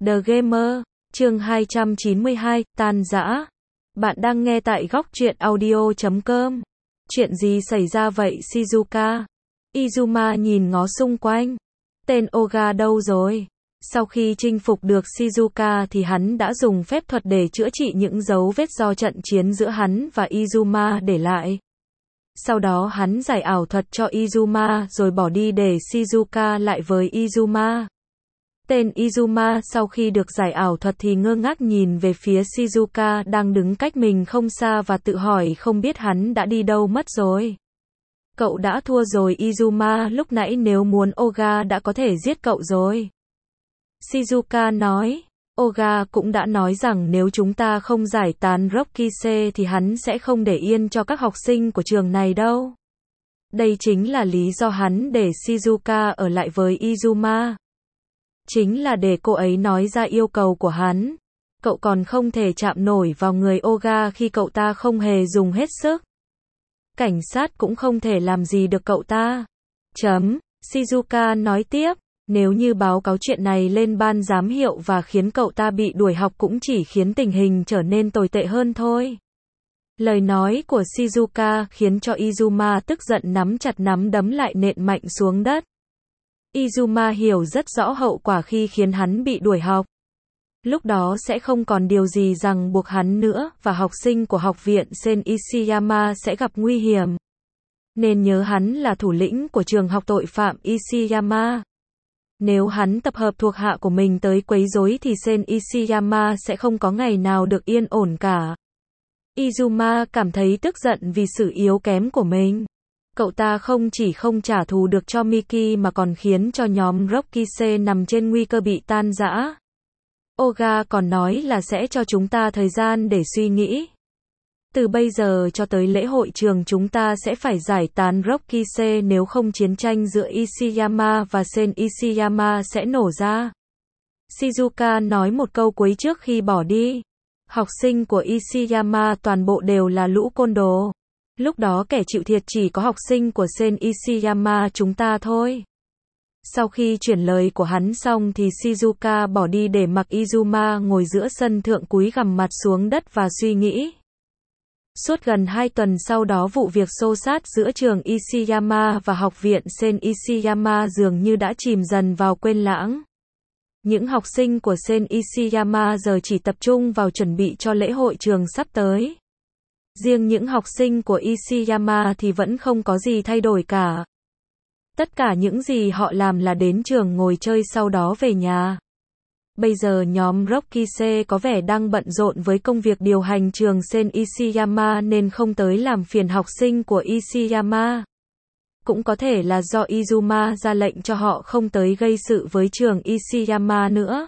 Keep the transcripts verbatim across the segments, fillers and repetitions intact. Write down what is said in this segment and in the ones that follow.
The Gamer, chương hai trăm chín mươi hai, tan rã. Bạn đang nghe tại góc truyện audio chấm com. Chuyện gì xảy ra vậy Shizuka? Izuma nhìn ngó xung quanh. Tên Oga đâu rồi? Sau khi chinh phục được Shizuka thì hắn đã dùng phép thuật để chữa trị những dấu vết do trận chiến giữa hắn và Izuma để lại. Sau đó hắn giải ảo thuật cho Izuma rồi bỏ đi để Shizuka lại với Izuma. Tên Izuma sau khi được giải ảo thuật thì ngơ ngác nhìn về phía Shizuka đang đứng cách mình không xa và tự hỏi không biết hắn đã đi đâu mất rồi. Cậu đã thua rồi Izuma, lúc nãy nếu muốn Oga đã có thể giết cậu rồi. Shizuka nói, Oga cũng đã nói rằng nếu chúng ta không giải tán Rokise thì hắn sẽ không để yên cho các học sinh của trường này đâu. Đây chính là lý do hắn để Shizuka ở lại với Izuma. Chính là để cô ấy nói ra yêu cầu của hắn. Cậu còn không thể chạm nổi vào người Oga khi cậu ta không hề dùng hết sức. Cảnh sát cũng không thể làm gì được cậu ta. Chấm. Shizuka nói tiếp, nếu như báo cáo chuyện này lên ban giám hiệu và khiến cậu ta bị đuổi học cũng chỉ khiến tình hình trở nên tồi tệ hơn thôi. Lời nói của Shizuka khiến cho Izuma tức giận nắm chặt nắm đấm lại nện mạnh xuống đất. Izuma hiểu rất rõ hậu quả khi khiến hắn bị đuổi học. Lúc đó sẽ không còn điều gì ràng buộc hắn nữa, và học sinh của học viện Sen Ishiyama sẽ gặp nguy hiểm. Nên nhớ hắn là thủ lĩnh của trường học tội phạm Ishiyama. Nếu hắn tập hợp thuộc hạ của mình tới quấy rối thì Sen Ishiyama sẽ không có ngày nào được yên ổn cả. Izuma cảm thấy tức giận vì sự yếu kém của mình. Cậu ta không chỉ không trả thù được cho Miki mà còn khiến cho nhóm Rokise nằm trên nguy cơ bị tan rã. Oga còn nói là sẽ cho chúng ta thời gian để suy nghĩ. Từ bây giờ cho tới lễ hội trường chúng ta sẽ phải giải tán Rokise, nếu không chiến tranh giữa Ishiyama và Sen Ishiyama sẽ nổ ra. Shizuka nói một câu cuối trước khi bỏ đi. Học sinh của Ishiyama toàn bộ đều là lũ côn đồ. Lúc đó kẻ chịu thiệt chỉ có học sinh của Sen Ishiyama chúng ta thôi. Sau khi chuyển lời của hắn xong thì Shizuka bỏ đi để mặc Izuma ngồi giữa sân thượng cúi gằm mặt xuống đất và suy nghĩ. Suốt gần hai tuần sau đó vụ việc xô xát giữa trường Ishiyama và học viện Sen Ishiyama dường như đã chìm dần vào quên lãng. Những học sinh của Sen Ishiyama giờ chỉ tập trung vào chuẩn bị cho lễ hội trường sắp tới. Riêng những học sinh của Ishiyama thì vẫn không có gì thay đổi cả. Tất cả những gì họ làm là đến trường ngồi chơi sau đó về nhà. Bây giờ nhóm Rokise có vẻ đang bận rộn với công việc điều hành trường Sen Ishiyama nên không tới làm phiền học sinh của Ishiyama. Cũng có thể là do Izuma ra lệnh cho họ không tới gây sự với trường Ishiyama nữa.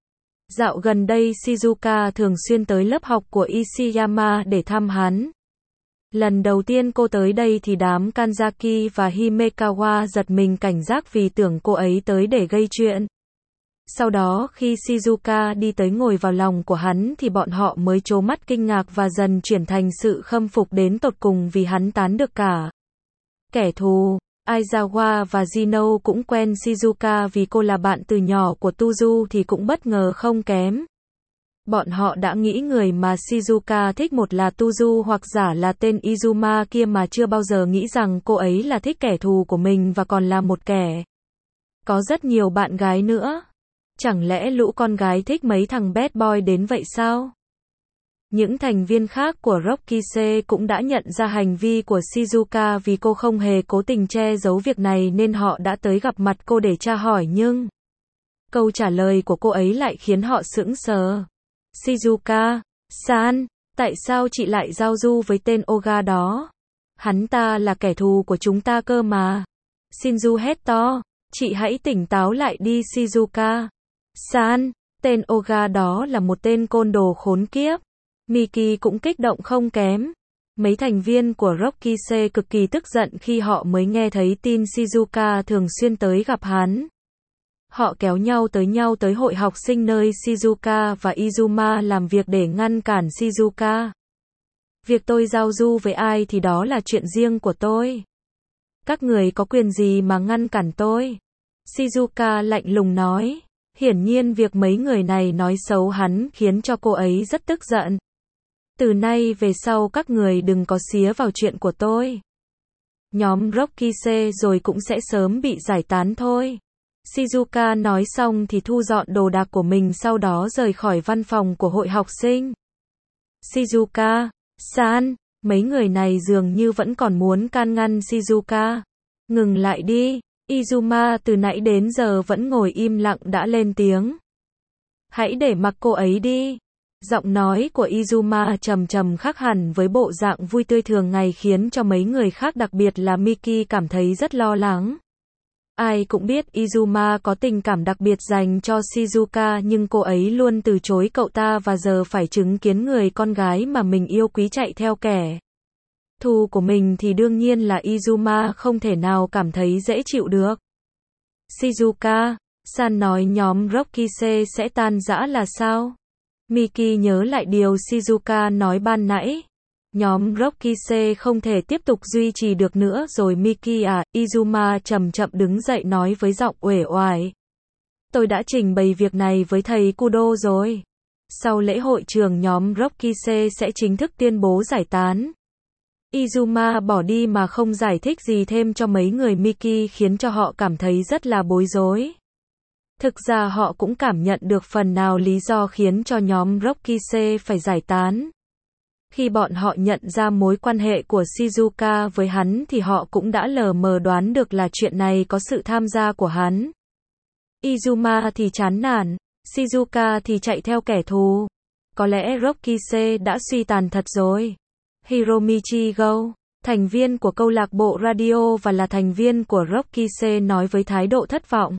Dạo gần đây Shizuka thường xuyên tới lớp học của Ishiyama để thăm hắn. Lần đầu tiên cô tới đây thì đám Kanzaki và Himekawa giật mình cảnh giác vì tưởng cô ấy tới để gây chuyện. Sau đó khi Shizuka đi tới ngồi vào lòng của hắn thì bọn họ mới trố mắt kinh ngạc và dần chuyển thành sự khâm phục đến tột cùng vì hắn tán được cả kẻ thù. Aizawa và Jino cũng quen Shizuka vì cô là bạn từ nhỏ của Tuzu thì cũng bất ngờ không kém. Bọn họ đã nghĩ người mà Shizuka thích một là Tuzu hoặc giả là tên Izuma kia mà chưa bao giờ nghĩ rằng cô ấy là thích kẻ thù của mình và còn là một kẻ có rất nhiều bạn gái nữa. Chẳng lẽ lũ con gái thích mấy thằng bad boy đến vậy sao? Những thành viên khác của Rokise cũng đã nhận ra hành vi của Shizuka vì cô không hề cố tình che giấu việc này nên họ đã tới gặp mặt cô để tra hỏi nhưng câu trả lời của cô ấy lại khiến họ sững sờ. Shizuka-san, tại sao chị lại giao du với tên Oga đó? Hắn ta là kẻ thù của chúng ta cơ mà. Shinju hét to, chị hãy tỉnh táo lại đi Shizuka-san, tên Oga đó là một tên côn đồ khốn kiếp. Miki cũng kích động không kém. Mấy thành viên của Rokise cực kỳ tức giận khi họ mới nghe thấy tin Shizuka thường xuyên tới gặp hắn. Họ kéo nhau tới nhau tới hội học sinh nơi Shizuka và Izuma làm việc để ngăn cản Shizuka. Việc tôi giao du với ai thì đó là chuyện riêng của tôi. Các người có quyền gì mà ngăn cản tôi? Shizuka lạnh lùng nói. Hiển nhiên việc mấy người này nói xấu hắn khiến cho cô ấy rất tức giận. Từ nay về sau các người đừng có xía vào chuyện của tôi. Nhóm Rockise rồi cũng sẽ sớm bị giải tán thôi. Shizuka nói xong thì thu dọn đồ đạc của mình sau đó rời khỏi văn phòng của hội học sinh. Shizuka-san, mấy người này dường như vẫn còn muốn can ngăn Shizuka. Ngừng lại đi. Izuma từ nãy đến giờ vẫn ngồi im lặng đã lên tiếng. Hãy để mặc cô ấy đi. Giọng nói của Izuma trầm trầm khác hẳn với bộ dạng vui tươi thường ngày khiến cho mấy người khác đặc biệt là Miki cảm thấy rất lo lắng. Ai cũng biết Izuma có tình cảm đặc biệt dành cho Shizuka nhưng cô ấy luôn từ chối cậu ta và giờ phải chứng kiến người con gái mà mình yêu quý chạy theo kẻ thù của mình thì đương nhiên là Izuma không thể nào cảm thấy dễ chịu được. Shizuka-san nói nhóm Rockise sẽ tan rã là sao? Miki nhớ lại điều Shizuka nói ban nãy. Nhóm Rockise không thể tiếp tục duy trì được nữa rồi Miki à, Izuma chậm chậm đứng dậy nói với giọng uể oải. Tôi đã trình bày việc này với thầy Kudo rồi. Sau lễ hội trường nhóm Rockise sẽ chính thức tuyên bố giải tán. Izuma bỏ đi mà không giải thích gì thêm cho mấy người Miki khiến cho họ cảm thấy rất là bối rối. Thực ra họ cũng cảm nhận được phần nào lý do khiến cho nhóm Rockise phải giải tán. Khi bọn họ nhận ra mối quan hệ của Shizuka với hắn thì họ cũng đã lờ mờ đoán được là chuyện này có sự tham gia của hắn. Izuma thì chán nản, Shizuka thì chạy theo kẻ thù. Có lẽ Rockise đã suy tàn thật rồi. Hiromichi Go, thành viên của câu lạc bộ radio và là thành viên của Rockise nói với thái độ thất vọng.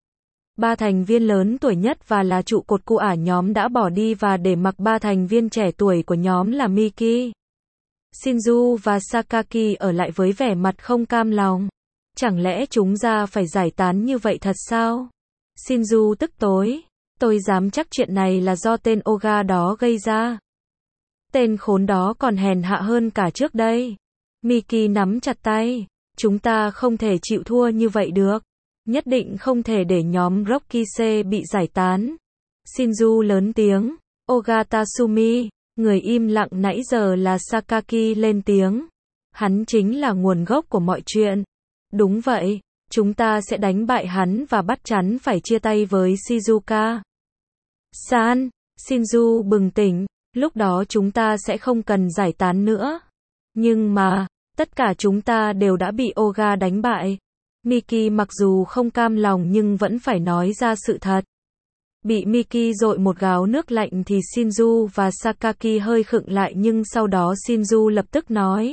Ba thành viên lớn tuổi nhất và là trụ cột của ả nhóm đã bỏ đi và để mặc ba thành viên trẻ tuổi của nhóm là Miki, Shinju và Sakaki ở lại với vẻ mặt không cam lòng. Chẳng lẽ chúng ra phải giải tán như vậy thật sao? Shinju tức tối. Tôi dám chắc chuyện này là do tên Oga đó gây ra. Tên khốn đó còn hèn hạ hơn cả trước đây. Miki nắm chặt tay. Chúng ta không thể chịu thua như vậy được. Nhất định không thể để nhóm Rockise bị giải tán. Shinju lớn tiếng. Oga Tatsumi, người im lặng nãy giờ là Sakaki lên tiếng. Hắn chính là nguồn gốc của mọi chuyện. Đúng vậy, chúng ta sẽ đánh bại hắn và bắt chắn phải chia tay với Shizuka. San, Shinju bừng tỉnh, lúc đó chúng ta sẽ không cần giải tán nữa. Nhưng mà, tất cả chúng ta đều đã bị Oga đánh bại. Miki mặc dù không cam lòng nhưng vẫn phải nói ra sự thật. Bị Miki dội một gáo nước lạnh thì Shinju và Sakaki hơi khựng lại nhưng sau đó Shinju lập tức nói.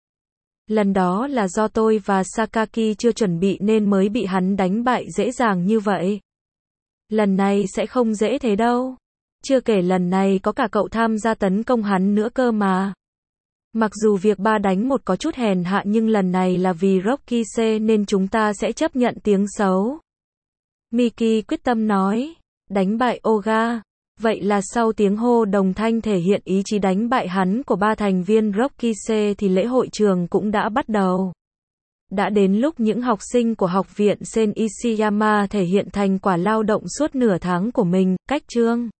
Lần đó là do tôi và Sakaki chưa chuẩn bị nên mới bị hắn đánh bại dễ dàng như vậy. Lần này sẽ không dễ thế đâu. Chưa kể lần này có cả cậu tham gia tấn công hắn nữa cơ mà. Mặc dù việc ba đánh một có chút hèn hạ nhưng lần này là vì Rockise nên chúng ta sẽ chấp nhận tiếng xấu. Miki quyết tâm nói. Đánh bại Oga. Vậy là sau tiếng hô đồng thanh thể hiện ý chí đánh bại hắn của ba thành viên Rockise thì lễ hội trường cũng đã bắt đầu. Đã đến lúc những học sinh của học viện Sen Ishiyama thể hiện thành quả lao động suốt nửa tháng của mình, cách chương.